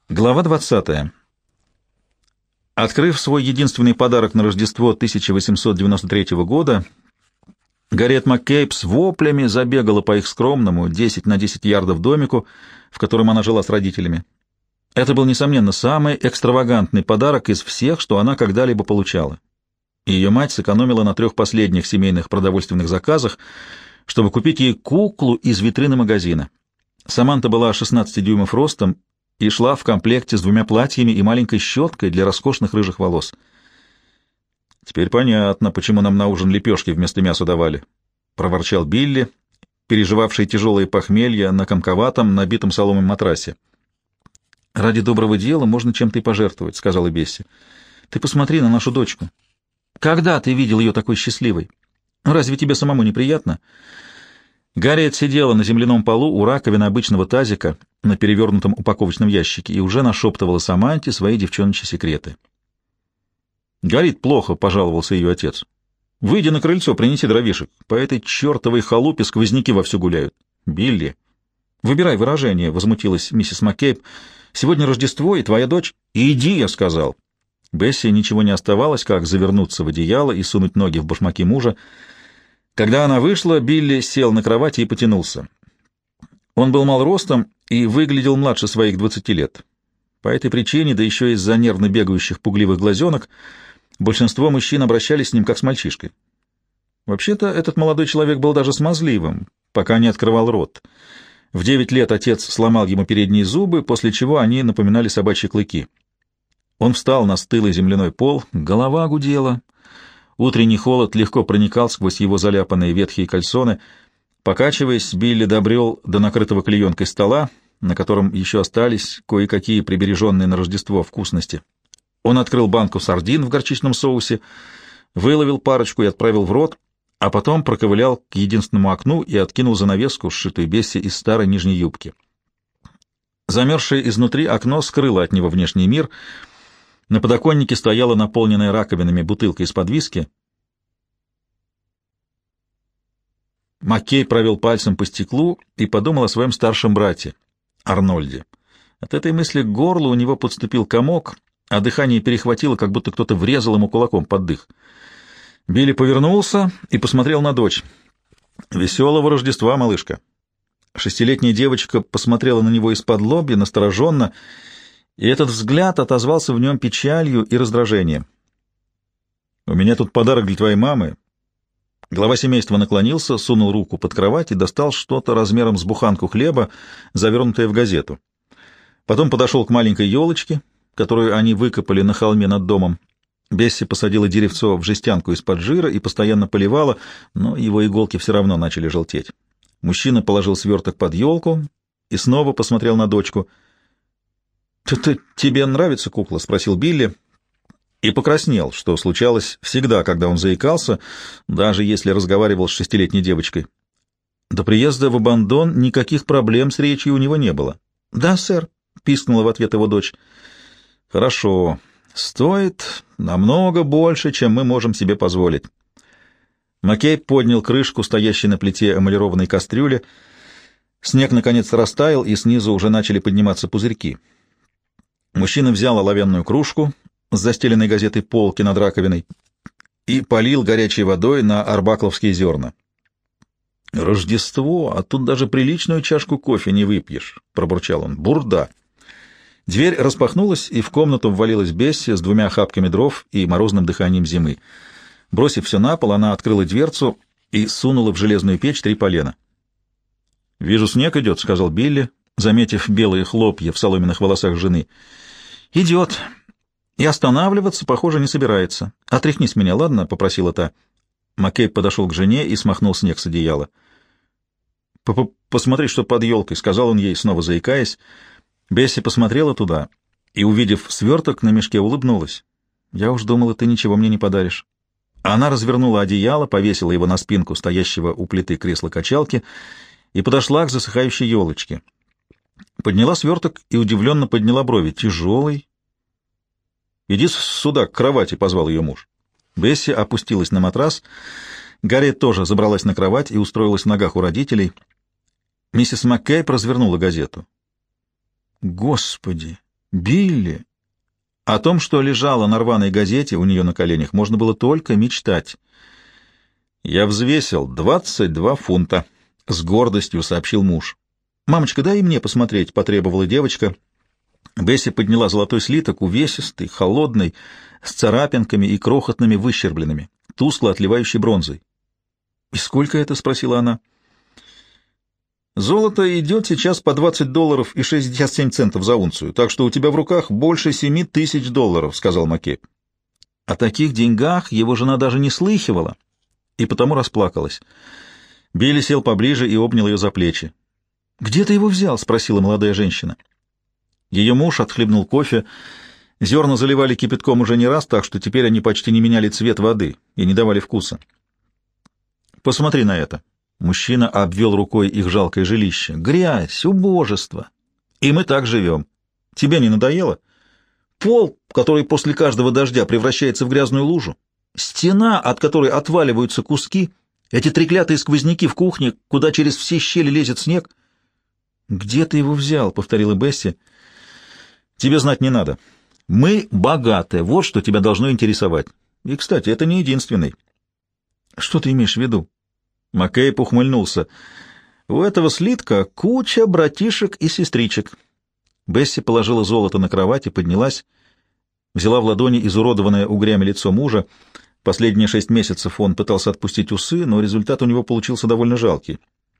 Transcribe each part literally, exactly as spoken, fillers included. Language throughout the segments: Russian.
Глава двадцатая. Открыв свой единственный подарок на Рождество тысяча восемьсот девяносто третьего года, Гарриет МакКейб с воплями забегала по их скромному десять на десять ярдов домику, в котором она жила с родителями. Это был, несомненно, самый экстравагантный подарок из всех, что она когда-либо получала. Ее мать сэкономила на трех последних семейных продовольственных заказах, чтобы купить ей куклу из витрины магазина. Саманта была шестнадцати дюймов ростом и шла в комплекте с двумя платьями и маленькой щеткой для роскошных рыжих волос. «Теперь понятно, почему нам на ужин лепешки вместо мяса давали», — проворчал Билли, переживавший тяжелое похмелье на комковатом, набитом соломой матрасе. «Ради доброго дела можно чем-то и пожертвовать», — сказала Бесси. «Ты посмотри на нашу дочку. Когда ты видел ее такой счастливой? Разве тебе самому неприятно?» Гарриет сидела на земляном полу у раковины обычного тазика на перевернутом упаковочном ящике и уже нашептывала Саманте свои девчоночьи секреты. «Горит плохо», — пожаловался ее отец. «Выйди на крыльцо, принеси дровишек. По этой чертовой халупе сквозняки вовсю гуляют». «Билли, выбирай выражение», — возмутилась миссис МакКейб. «Сегодня Рождество, и твоя дочь...» «Иди», — я сказал. Бесси ничего не оставалось, как завернуться в одеяло и сунуть ноги в башмаки мужа. Когда она вышла, Билли сел на кровати и потянулся. Он был мал ростом и выглядел младше своих двадцати лет. По этой причине, да еще из-за нервно бегающих пугливых глазенок, большинство мужчин обращались с ним как с мальчишкой. Вообще-то этот молодой человек был даже смазливым, пока не открывал рот. В девять лет отец сломал ему передние зубы, после чего они напоминали собачьи клыки. Он встал на стылый земляной пол, голова гудела. Утренний холод легко проникал сквозь его заляпанные ветхие кальсоны. Покачиваясь, Билли добрел до накрытого клеенкой стола, на котором еще остались кое-какие прибереженные на Рождество вкусности. Он открыл банку сардин в горчичном соусе, выловил парочку и отправил в рот, а потом проковылял к единственному окну и откинул занавеску, сшитую Бесси из старой нижней юбки. Замерзшее изнутри окно скрыло от него внешний мир. На подоконнике стояла наполненная раковинами бутылка из-под виски. Маккей провел пальцем по стеклу и подумал о своем старшем брате, Арнольде. От этой мысли к горлу у него подступил комок, а дыхание перехватило, как будто кто-то врезал ему кулаком под дых. Билли повернулся и посмотрел на дочь. «Веселого Рождества, малышка!» Шестилетняя девочка посмотрела на него из-под лобья, настороженно, и этот взгляд отозвался в нем печалью и раздражением. «У меня тут подарок для твоей мамы». Глава семейства наклонился, сунул руку под кровать и достал что-то размером с буханку хлеба, завернутое в газету. Потом подошел к маленькой елочке, которую они выкопали на холме над домом. Бесси посадила деревцо в жестянку из-под жира и постоянно поливала, но его иголки все равно начали желтеть. Мужчина положил сверток под елку и снова посмотрел на дочку. «Ты, тебе нравится кукла?» — спросил Билли и покраснел, что случалось всегда, когда он заикался, даже если разговаривал с шестилетней девочкой. До приезда в Абандон никаких проблем с речью у него не было. «Да, сэр», — пискнула в ответ его дочь. «Хорошо. Стоит намного больше, чем мы можем себе позволить». Маккей поднял крышку, стоящей на плите эмалированной кастрюли. Снег, наконец, растаял, и снизу уже начали подниматься пузырьки. Мужчина взял оловянную кружку с застеленной газетой полки над раковиной и полил горячей водой на арбакловские зерна. «Рождество, а тут даже приличную чашку кофе не выпьешь», — пробурчал он. «Бурда». Дверь распахнулась, и в комнату ввалилась Бесси с двумя охапками дров и морозным дыханием зимы. Бросив все на пол, она открыла дверцу и сунула в железную печь три полена. «Вижу, снег идет», — сказал Билли, заметив белые хлопья в соломенных волосах жены. «Идет. И останавливаться, похоже, не собирается. Отряхнись меня, ладно?» — попросила та. Маккей подошел к жене и смахнул снег с одеяла. «Посмотри, что под елкой», — сказал он ей, снова заикаясь. Бесси посмотрела туда и, увидев сверток на мешке, улыбнулась. «Я уж думала, ты ничего мне не подаришь». Она развернула одеяло, повесила его на спинку стоящего у плиты кресла-качалки и подошла к засыхающей елочке. Подняла сверток и удивленно подняла брови. «Тяжелый?» «Иди сюда, к кровати», — позвал ее муж. Бесси опустилась на матрас. Гарриет тоже забралась на кровать и устроилась в ногах у родителей. Миссис МакКейб развернула газету. «Господи! Билли! О том, что лежало на рваной газете у нее на коленях, можно было только мечтать. «Я взвесил двадцать два фунта», — с гордостью сообщил муж. «Мамочка, дай и мне посмотреть», — потребовала девочка. Бесси подняла золотой слиток, увесистый, холодный, с царапинками и крохотными выщербленными, тускло отливающий бронзой. «И сколько это?» — спросила она. «Золото идет сейчас по двадцать долларов и шестьдесят семь центов за унцию, так что у тебя в руках больше семи тысяч долларов», — сказал Маккейб. О таких деньгах его жена даже не слыхивала, и потому расплакалась. Билли сел поближе и обнял ее за плечи. «Где ты его взял?» — спросила молодая женщина. Ее муж отхлебнул кофе. Зерна заливали кипятком уже не раз, так что теперь они почти не меняли цвет воды и не давали вкуса. «Посмотри на это». Мужчина обвел рукой их жалкое жилище. «Грязь, убожество. И мы так живем. Тебе не надоело? Пол, который после каждого дождя превращается в грязную лужу. Стена, от которой отваливаются куски. Эти треклятые сквозняки в кухне, куда через все щели лезет снег». «Где ты его взял?» — повторила Бесси. «Тебе знать не надо. Мы богаты. Вот что тебя должно интересовать. И, кстати, это не единственный». «Что ты имеешь в виду?» Маккейб ухмыльнулся. «У этого слитка куча братишек и сестричек». Бесси положила золото на кровать и поднялась, взяла в ладони изуродованное угрями лицо мужа. Последние шесть месяцев он пытался отпустить усы, но результат у него получился довольно жалкий.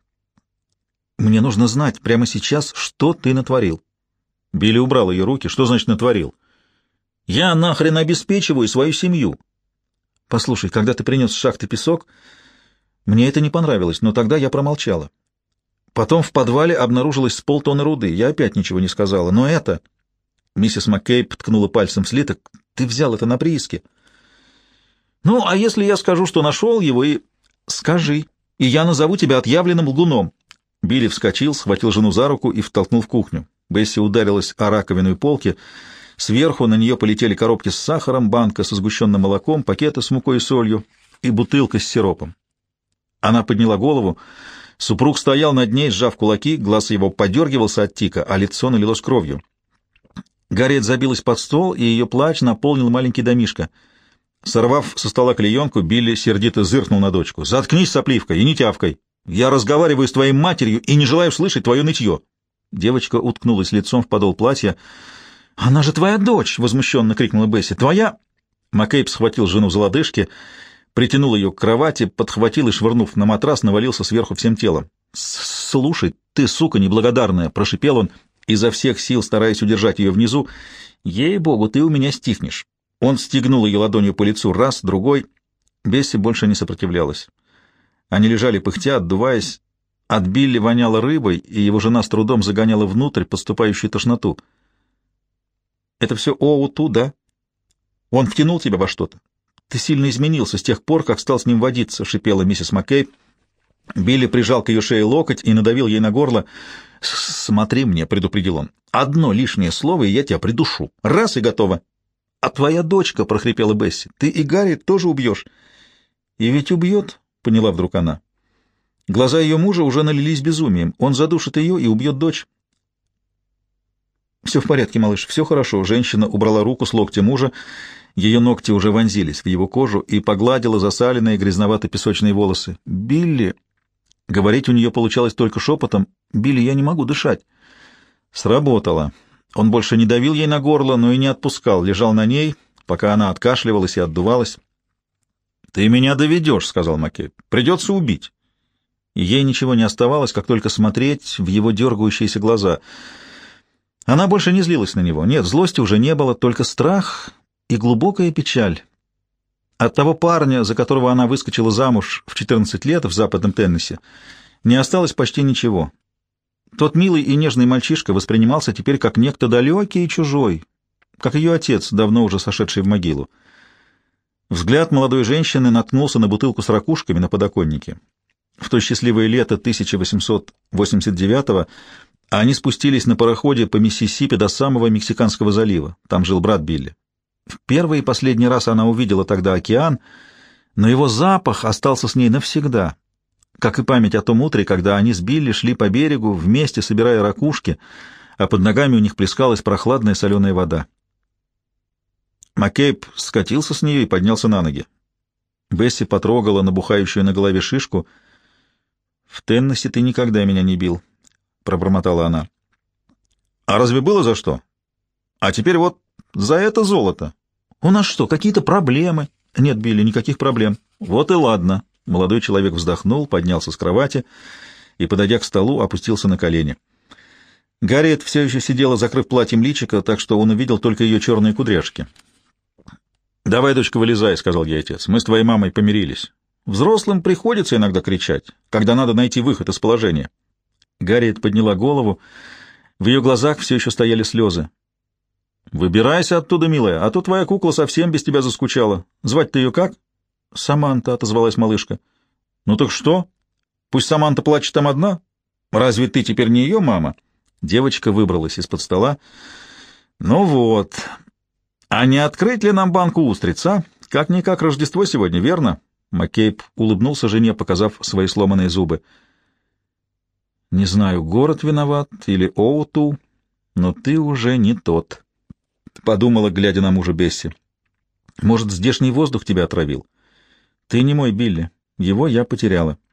«Мне нужно знать прямо сейчас, что ты натворил». Билли убрал ее руки. «Что значит натворил?» «Я нахрен обеспечиваю свою семью». «Послушай, когда ты принес с шахты песок, мне это не понравилось, но тогда я промолчала. Потом в подвале обнаружилось с полтонны руды. Я опять ничего не сказала. Но это...» Миссис Маккейб ткнула пальцем в слиток. «Ты взял это на прииске». «Ну, а если я скажу, что нашел его и...» «Скажи, и я назову тебя отъявленным лгуном». Билли вскочил, схватил жену за руку и втолкнул в кухню. Бесси ударилась о раковину и полки. Сверху на нее полетели коробки с сахаром, банка со сгущенным молоком, пакеты с мукой и солью и бутылка с сиропом. Она подняла голову. Супруг стоял над ней, сжав кулаки, глаз его подергивался от тика, а лицо налилось кровью. Гарриет забилась под стол, и ее плач наполнил маленький домишко. Сорвав со стола клеенку, Билли сердито зыркнул на дочку. «Заткнись, сопливка, и не тявкай! Я разговариваю с твоей матерью и не желаю слышать твое нытье!» Девочка уткнулась лицом в подол платья. «Она же твоя дочь!» — возмущенно крикнула Бесси. «Твоя...» Маккейб схватил жену за лодыжки, притянул ее к кровати, подхватил и, швырнув на матрас, навалился сверху всем телом. «Слушай, ты, сука неблагодарная!» — прошипел он, изо всех сил стараясь удержать ее внизу. «Ей-богу, ты у меня стихнешь!» Он стегнул ее ладонью по лицу раз, другой. Бесси больше не сопротивлялась. Они лежали пыхтя, отдуваясь. От Билли воняло рыбой, и его жена с трудом загоняла внутрь подступающую тошноту. «Это все Оуту, да? Он втянул тебя во что-то? Ты сильно изменился с тех пор, как стал с ним водиться», — шипела миссис Маккейб. Билли прижал к ее шее локоть и надавил ей на горло. «Смотри мне», — предупредил он. «Одно лишнее слово, и я тебя придушу. Раз — и готово». «А твоя дочка», — прохрипела Бесси, — «ты и Гарри тоже убьешь». «И ведь убьет», — поняла вдруг она. Глаза ее мужа уже налились безумием. Он задушит ее и убьет дочь. «Все в порядке, малыш, все хорошо». Женщина убрала руку с локтя мужа. Ее ногти уже вонзились в его кожу и погладила засаленные грязновато-песочные волосы. «Билли...» Говорить у нее получалось только шепотом. «Билли, я не могу дышать». Сработало. Он больше не давил ей на горло, но и не отпускал, лежал на ней, пока она откашливалась и отдувалась. «Ты меня доведешь», — сказал Маккейб. «Придется убить». И ей ничего не оставалось, как только смотреть в его дергающиеся глаза. Она больше не злилась на него. Нет, злости уже не было, только страх и глубокая печаль. От того парня, за которого она выскочила замуж в четырнадцать лет в Западном Теннесси, не осталось почти ничего. Тот милый и нежный мальчишка воспринимался теперь как некто далекий и чужой, как ее отец, давно уже сошедший в могилу. Взгляд молодой женщины наткнулся на бутылку с ракушками на подоконнике. В то счастливое лето тысяча восемьсот восемьдесят девятого они спустились на пароходе по Миссисипи до самого Мексиканского залива. Там жил брат Билли. В первый и последний раз она увидела тогда океан, но его запах остался с ней навсегда, как и память о том утре, когда они с Билли шли по берегу, вместе собирая ракушки, а под ногами у них плескалась прохладная соленая вода. Маккейб скатился с нее и поднялся на ноги. Бесси потрогала набухающую на голове шишку. «В Теннесси ты никогда меня не бил», — пробормотала она. «А разве было за что? А теперь вот за это золото. У нас что, какие-то проблемы?» «Нет, Билли, никаких проблем». «Вот и ладно». Молодой человек вздохнул, поднялся с кровати и, подойдя к столу, опустился на колени. Гарриет все еще сидела, закрыв платьем личико, так что он увидел только ее черные кудряшки. «Давай, дочка, вылезай», — сказал ей отец. «Мы с твоей мамой помирились. Взрослым приходится иногда кричать, когда надо найти выход из положения». Гарриет подняла голову. В ее глазах все еще стояли слезы. «Выбирайся оттуда, милая, а то твоя кукла совсем без тебя заскучала. Звать-то ее как?» «Саманта», — отозвалась малышка. «Ну так что? Пусть Саманта плачет там одна? Разве ты теперь не ее мама?» Девочка выбралась из-под стола. «Ну вот. А не открыть ли нам банку устриц, а? Как-никак Рождество сегодня, верно?» Маккейб улыбнулся жене, показав свои сломанные зубы. «Не знаю, город виноват или Оуту, но ты уже не тот», — подумала, глядя на мужа Бесси. «Может, здешний воздух тебя отравил? Ты не мой Билли, его я потеряла».